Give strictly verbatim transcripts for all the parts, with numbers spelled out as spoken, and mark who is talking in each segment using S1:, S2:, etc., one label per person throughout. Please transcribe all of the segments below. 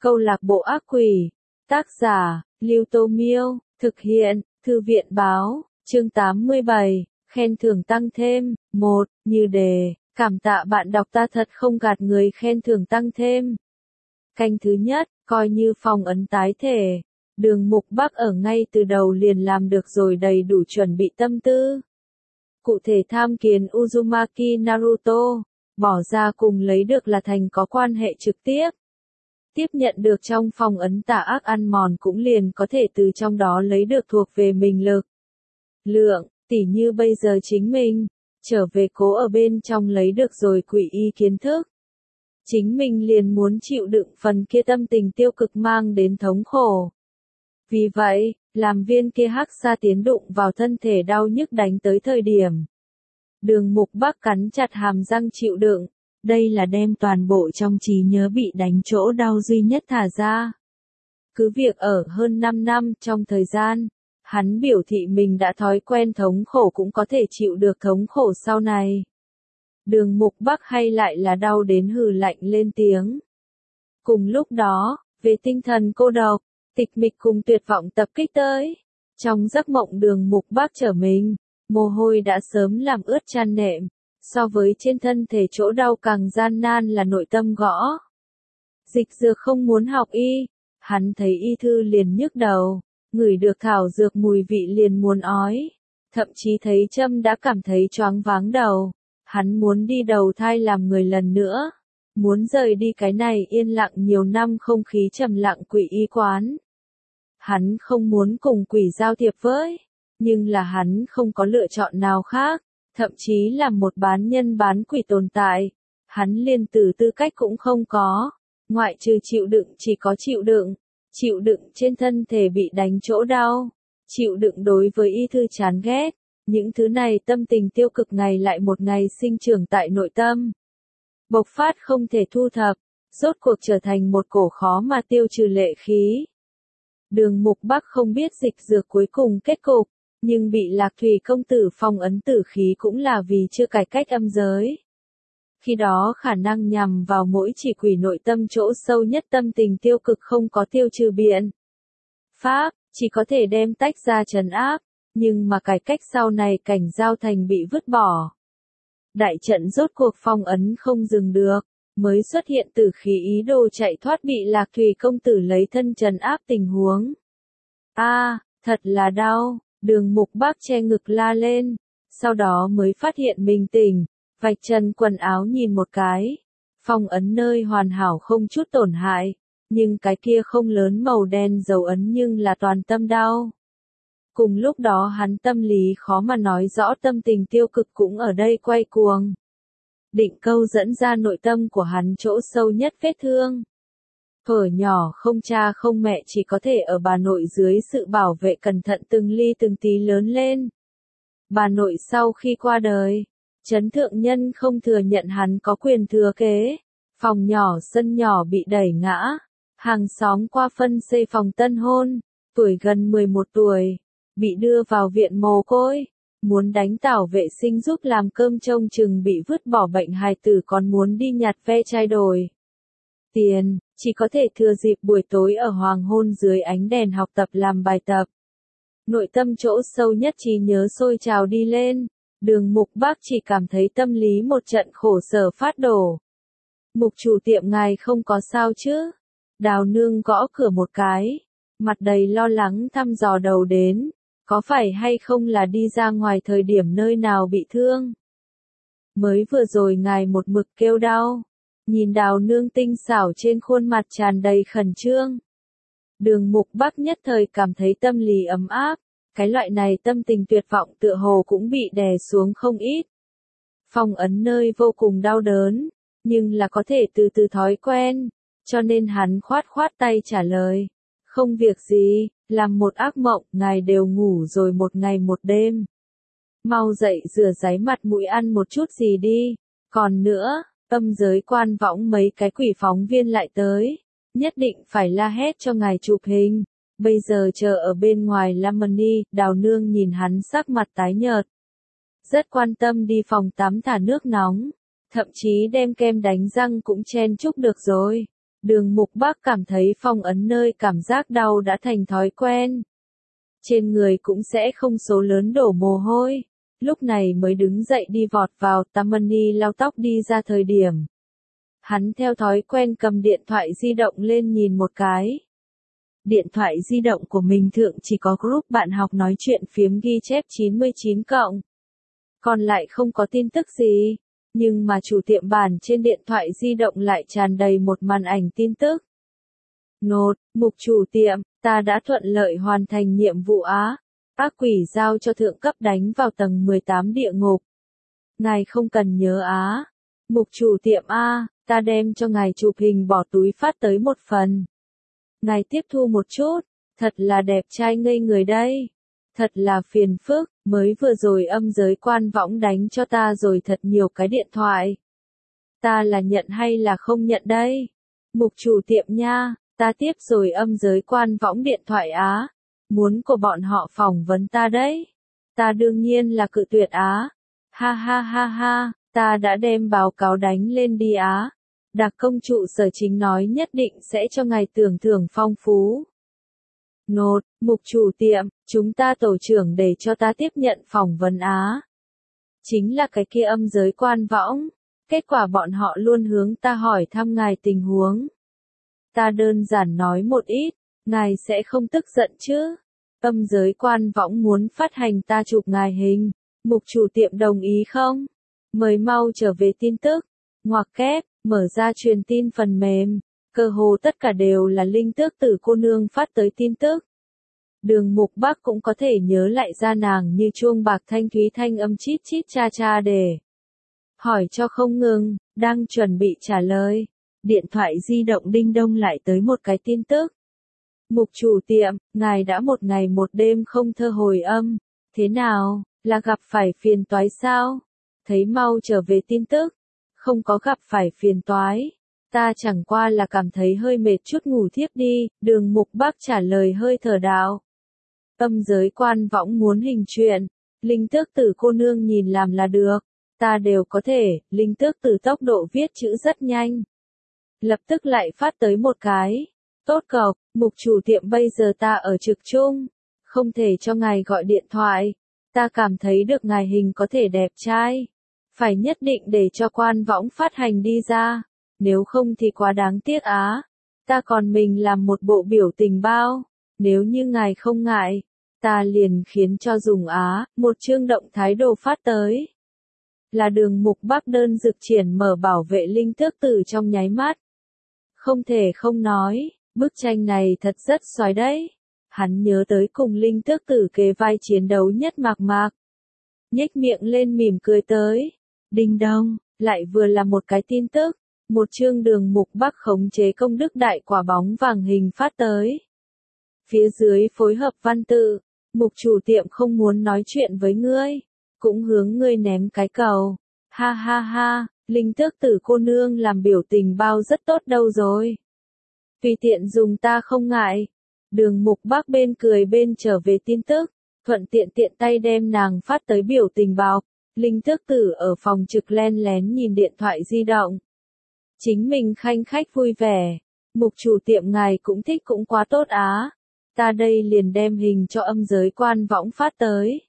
S1: Câu lạc bộ ác quỷ. Tác giả, Lưu Tô Miêu. Thực hiện, Thư viện Báo. Chương tám mươi bảy. Khen thưởng tăng thêm. một. Như đề. Cảm tạ bạn đọc, ta thật không gạt người, khen thưởng tăng thêm. Canh thứ nhất, coi như phong ấn tái thể. Đường Mục Bắc ở ngay từ đầu liền làm được rồi, đầy đủ chuẩn bị tâm tư. Cụ thể tham kiến Uzumaki Naruto, bỏ ra cùng lấy được là thành có quan hệ trực tiếp. Tiếp nhận được trong phong ấn tà ác ăn mòn cũng liền có thể từ trong đó lấy được thuộc về mình lực. Lượng, tỉ như bây giờ chính mình, trở về cố ở bên trong lấy được rồi quỷ y kiến thức. Chính mình liền muốn chịu đựng phần kia tâm tình tiêu cực mang đến thống khổ. Vì vậy, làm viên kia hắc sa tiến đụng vào thân thể đau nhức đánh tới thời điểm. Đường Mục Bắc cắn chặt hàm răng chịu đựng. Đây là đem toàn bộ trong trí nhớ bị đánh chỗ đau duy nhất thả ra. Cứ việc ở hơn năm năm trong thời gian, hắn biểu thị mình đã thói quen thống khổ cũng có thể chịu được thống khổ sau này. Đường Mục Bắc hay lại là đau đến hừ lạnh lên tiếng. Cùng lúc đó, về tinh thần cô độc, tịch mịch cùng tuyệt vọng tập kích tới. Trong giấc mộng Đường Mục Bắc trở mình, mồ hôi đã sớm làm ướt chăn nệm. So với trên thân thể chỗ đau càng gian nan là nội tâm gõ. Dịch dược không muốn học y, hắn thấy y thư liền nhức đầu, ngửi được thảo dược mùi vị liền muốn ói, thậm chí thấy châm đã cảm thấy choáng váng đầu. Hắn muốn đi đầu thai làm người lần nữa, muốn rời đi cái này yên lặng nhiều năm không khí trầm lặng quỷ y quán. Hắn không muốn cùng quỷ giao thiệp với, nhưng là hắn không có lựa chọn nào khác. Thậm chí là một bán nhân bán quỷ tồn tại, hắn liền từ tư cách cũng không có, ngoại trừ chịu đựng chỉ có chịu đựng, chịu đựng trên thân thể bị đánh chỗ đau, chịu đựng đối với y thư chán ghét, những thứ này tâm tình tiêu cực ngày lại một ngày sinh trưởng tại nội tâm. Bộc phát không thể thu thập, rốt cuộc trở thành một cổ khó mà tiêu trừ lệ khí. Đường Mục Bắc không biết dịch dược cuối cùng kết cục. Nhưng bị Lạc Thủy công tử phong ấn tử khí cũng là vì chưa cải cách âm giới. Khi đó khả năng nhằm vào mỗi chỉ quỷ nội tâm chỗ sâu nhất tâm tình tiêu cực không có tiêu trừ biện pháp, chỉ có thể đem tách ra trấn áp, nhưng mà cải cách sau này cảnh giao thành bị vứt bỏ. Đại trận rốt cuộc phong ấn không dừng được, mới xuất hiện tử khí ý đồ chạy thoát bị Lạc Thủy công tử lấy thân trấn áp tình huống. A, à, thật là đau. Đường Mục Bắc che ngực la lên, sau đó mới phát hiện mình tỉnh, vạch chân quần áo nhìn một cái. Phong ấn nơi hoàn hảo không chút tổn hại, nhưng cái kia không lớn màu đen dấu ấn nhưng là toàn tâm đau. Cùng lúc đó hắn tâm lý khó mà nói rõ, tâm tình tiêu cực cũng ở đây quay cuồng. Định câu dẫn ra nội tâm của hắn chỗ sâu nhất vết thương. Thuở nhỏ không cha không mẹ, chỉ có thể ở bà nội dưới sự bảo vệ cẩn thận từng ly từng tí lớn lên. Bà nội sau khi qua đời, Trấn Thượng Nhân không thừa nhận hắn có quyền thừa kế. Phòng nhỏ sân nhỏ bị đẩy ngã. Hàng xóm qua phân xây phòng tân hôn. Tuổi gần mười một tuổi. Bị đưa vào viện mồ côi. Muốn đánh tảo vệ sinh giúp làm cơm trông chừng bị vứt bỏ bệnh hài tử, còn muốn đi nhặt ve chai đổi tiền, chỉ có thể thừa dịp buổi tối ở hoàng hôn dưới ánh đèn học tập làm bài tập. Nội tâm chỗ sâu nhất trí nhớ sôi trào đi lên, Đường Mục Bắc chỉ cảm thấy tâm lý một trận khổ sở phát đổ. Mục chủ tiệm, ngài không có sao chứ? Đào nương gõ cửa một cái, mặt đầy lo lắng thăm dò đầu đến, có phải hay không là đi ra ngoài thời điểm nơi nào bị thương? Mới vừa rồi ngài một mực kêu đau. Nhìn Đào nương tinh xảo trên khuôn mặt tràn đầy khẩn trương. Đường Mục Bắc nhất thời cảm thấy tâm lý ấm áp, cái loại này tâm tình tuyệt vọng tựa hồ cũng bị đè xuống không ít. Phong ấn nơi vô cùng đau đớn, nhưng là có thể từ từ thói quen, cho nên hắn khoát khoát tay trả lời. Không việc gì, làm một ác mộng, ngài đều ngủ rồi một ngày một đêm. Mau dậy rửa ráy mặt mũi, ăn một chút gì đi, còn nữa. Âm giới quan võng mấy cái quỷ phóng viên lại tới, nhất định phải la hét cho ngài chụp hình. Bây giờ chờ ở bên ngoài Lamani. Đào nương nhìn hắn sắc mặt tái nhợt, rất quan tâm đi phòng tắm thả nước nóng, thậm chí đem kem đánh răng cũng chen chúc được rồi. Đường Mục Bác cảm thấy phong ấn nơi cảm giác đau đã thành thói quen. Trên người cũng sẽ không số lớn đổ mồ hôi. Lúc này mới đứng dậy đi vọt vào Tammany lau tóc đi ra thời điểm. Hắn theo thói quen cầm điện thoại di động lên nhìn một cái. Điện thoại di động của mình thượng chỉ có group bạn học nói chuyện phiếm ghi chép chín mươi chín cộng. Còn lại không có tin tức gì. Nhưng mà chủ tiệm bản trên điện thoại di động lại tràn đầy một màn ảnh tin tức. Nốt, mục chủ tiệm, ta đã thuận lợi hoàn thành nhiệm vụ á. Ác quỷ giao cho thượng cấp đánh vào tầng mười tám địa ngục. Ngài không cần nhớ á. Mục chủ tiệm A, ta đem cho ngài chụp hình bỏ túi phát tới một phần. Ngài tiếp thu một chút, thật là đẹp trai ngây người đây. Thật là phiền phức, mới vừa rồi âm giới quan võng đánh cho ta rồi thật nhiều cái điện thoại. Ta là nhận hay là không nhận đây? Mục chủ tiệm nha, ta tiếp rồi âm giới quan võng điện thoại á. Muốn của bọn họ phỏng vấn ta đấy. Ta đương nhiên là cự tuyệt á. Ha ha ha ha, ta đã đem báo cáo đánh lên đi á. Đặc công trụ sở chính nói nhất định sẽ cho ngài tưởng thưởng phong phú. Nốt, mục chủ tiệm, chúng ta tổ trưởng để cho ta tiếp nhận phỏng vấn á. Chính là cái kia âm giới quan võng. Kết quả bọn họ luôn hướng ta hỏi thăm ngài tình huống. Ta đơn giản nói một ít, ngài sẽ không tức giận chứ. Âm giới quan võng muốn phát hành ta chụp ngài hình. Mục chủ tiệm đồng ý không? Mời mau trở về tin tức. Ngoặc kép, mở ra truyền tin phần mềm. Cơ hồ tất cả đều là Linh Tước Tử cô nương phát tới tin tức. Đường Mục Bác cũng có thể nhớ lại ra nàng như chuông bạc thanh thúy thanh âm chít chít cha cha để hỏi cho không ngừng, đang chuẩn bị trả lời. Điện thoại di động đinh đông lại tới một cái tin tức. Mục chủ tiệm, ngài đã một ngày một đêm không thơ hồi âm. Thế nào, là gặp phải phiền toái sao? Thấy mau trở về tin tức. Không có gặp phải phiền toái. Ta chẳng qua là cảm thấy hơi mệt chút ngủ thiếp đi. Đường Mục Bác trả lời hơi thở đạo. Âm giới quan võng muốn hình chuyện. Linh Tước Tử cô nương nhìn làm là được. Ta đều có thể. Linh Tước Tử tốc độ viết chữ rất nhanh. Lập tức lại phát tới một cái. Tốt cộc, mục chủ tiệm bây giờ ta ở trực chung. Không thể cho ngài gọi điện thoại. Ta cảm thấy được ngài hình có thể đẹp trai. Phải nhất định để cho quan võng phát hành đi ra. Nếu không thì quá đáng tiếc á. Ta còn mình làm một bộ biểu tình bao. Nếu như ngài không ngại. Ta liền khiến cho dùng á. Một chương động thái đồ phát tới. Là đường Mục Bác đơn dực triển mở bảo vệ Linh Tước Tử trong nháy mắt. Không thể không nói. Bức tranh này thật rất xoái đấy. Hắn nhớ tới cùng Linh Tước Tử kề vai chiến đấu nhất mạc mạc. Nhếch miệng lên mỉm cười tới. Đinh đông, lại vừa là một cái tin tức. Một chương đường Mục Bác khống chế công đức đại quả bóng vàng hình phát tới. Phía dưới phối hợp văn tự. Mục chủ tiệm không muốn nói chuyện với ngươi. Cũng hướng ngươi ném cái cầu. Ha ha ha, Linh Tước Tử cô nương làm biểu tình bao rất tốt đâu rồi. Tùy tiện dùng ta không ngại. Đường Mục Bác bên cười bên trở về tin tức. Thuận tiện tiện tay đem nàng phát tới biểu tình bọc. Linh Tước Tử ở phòng trực len lén nhìn điện thoại di động. Chính mình khanh khách vui vẻ. Mục chủ tiệm ngài cũng thích cũng quá tốt á. Ta đây liền đem hình cho âm giới quan võng phát tới.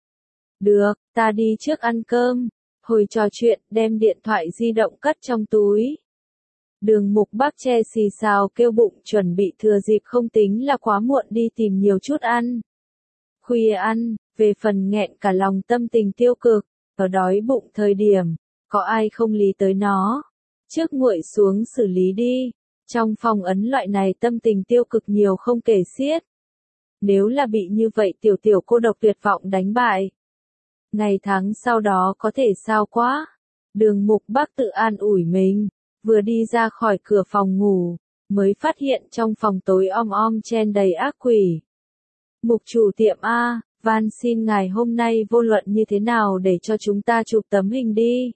S1: Được, ta đi trước ăn cơm. Hồi trò chuyện, đem điện thoại di động cất trong túi. Đường Mục Bác che xì xào kêu bụng chuẩn bị thừa dịp không tính là quá muộn đi tìm nhiều chút ăn. Khuya ăn, về phần nghẹn cả lòng tâm tình tiêu cực, ở đói bụng thời điểm, có ai không lý tới nó. Trước nguội xuống xử lý đi. Trong phòng ấn loại này tâm tình tiêu cực nhiều không kể xiết. Nếu là bị như vậy tiểu tiểu cô độc tuyệt vọng đánh bại. Ngày tháng sau đó có thể sao quá. Đường Mục Bác tự an ủi mình. Vừa đi ra khỏi cửa phòng ngủ, mới phát hiện trong phòng tối om om chen đầy ác quỷ. Mục chủ tiệm A, van xin ngài hôm nay vô luận như thế nào để cho chúng ta chụp tấm hình đi.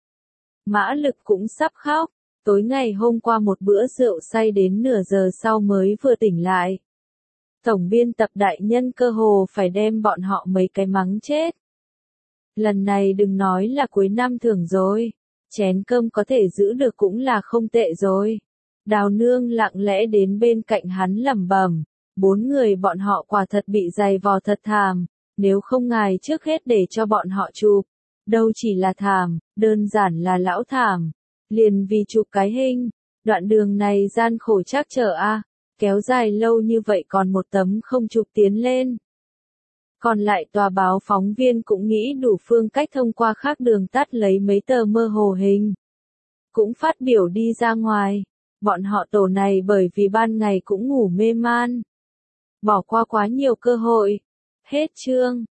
S1: Mã Lực cũng sắp khóc, tối ngày hôm qua một bữa rượu say đến nửa giờ sau mới vừa tỉnh lại. Tổng biên tập đại nhân cơ hồ phải đem bọn họ mấy cái mắng chết. Lần này đừng nói là cuối năm thưởng rồi. Chén cơm có thể giữ được cũng là không tệ rồi. Đào Nương lặng lẽ đến bên cạnh hắn lẩm bẩm, bốn người bọn họ quả thật bị giày vò thật thảm, nếu không ngài trước hết để cho bọn họ chụp, đâu chỉ là thảm, đơn giản là lão thảm, liền vì chụp cái hình, đoạn đường này gian khổ trắc trở a, kéo dài lâu như vậy còn một tấm không chụp tiến lên. Còn lại tòa báo phóng viên cũng nghĩ đủ phương cách thông qua khác đường tắt lấy mấy tờ mơ hồ hình. Cũng phát biểu đi ra ngoài. Bọn họ tổ này bởi vì ban ngày cũng ngủ mê man. Bỏ qua quá nhiều cơ hội. Hết chương.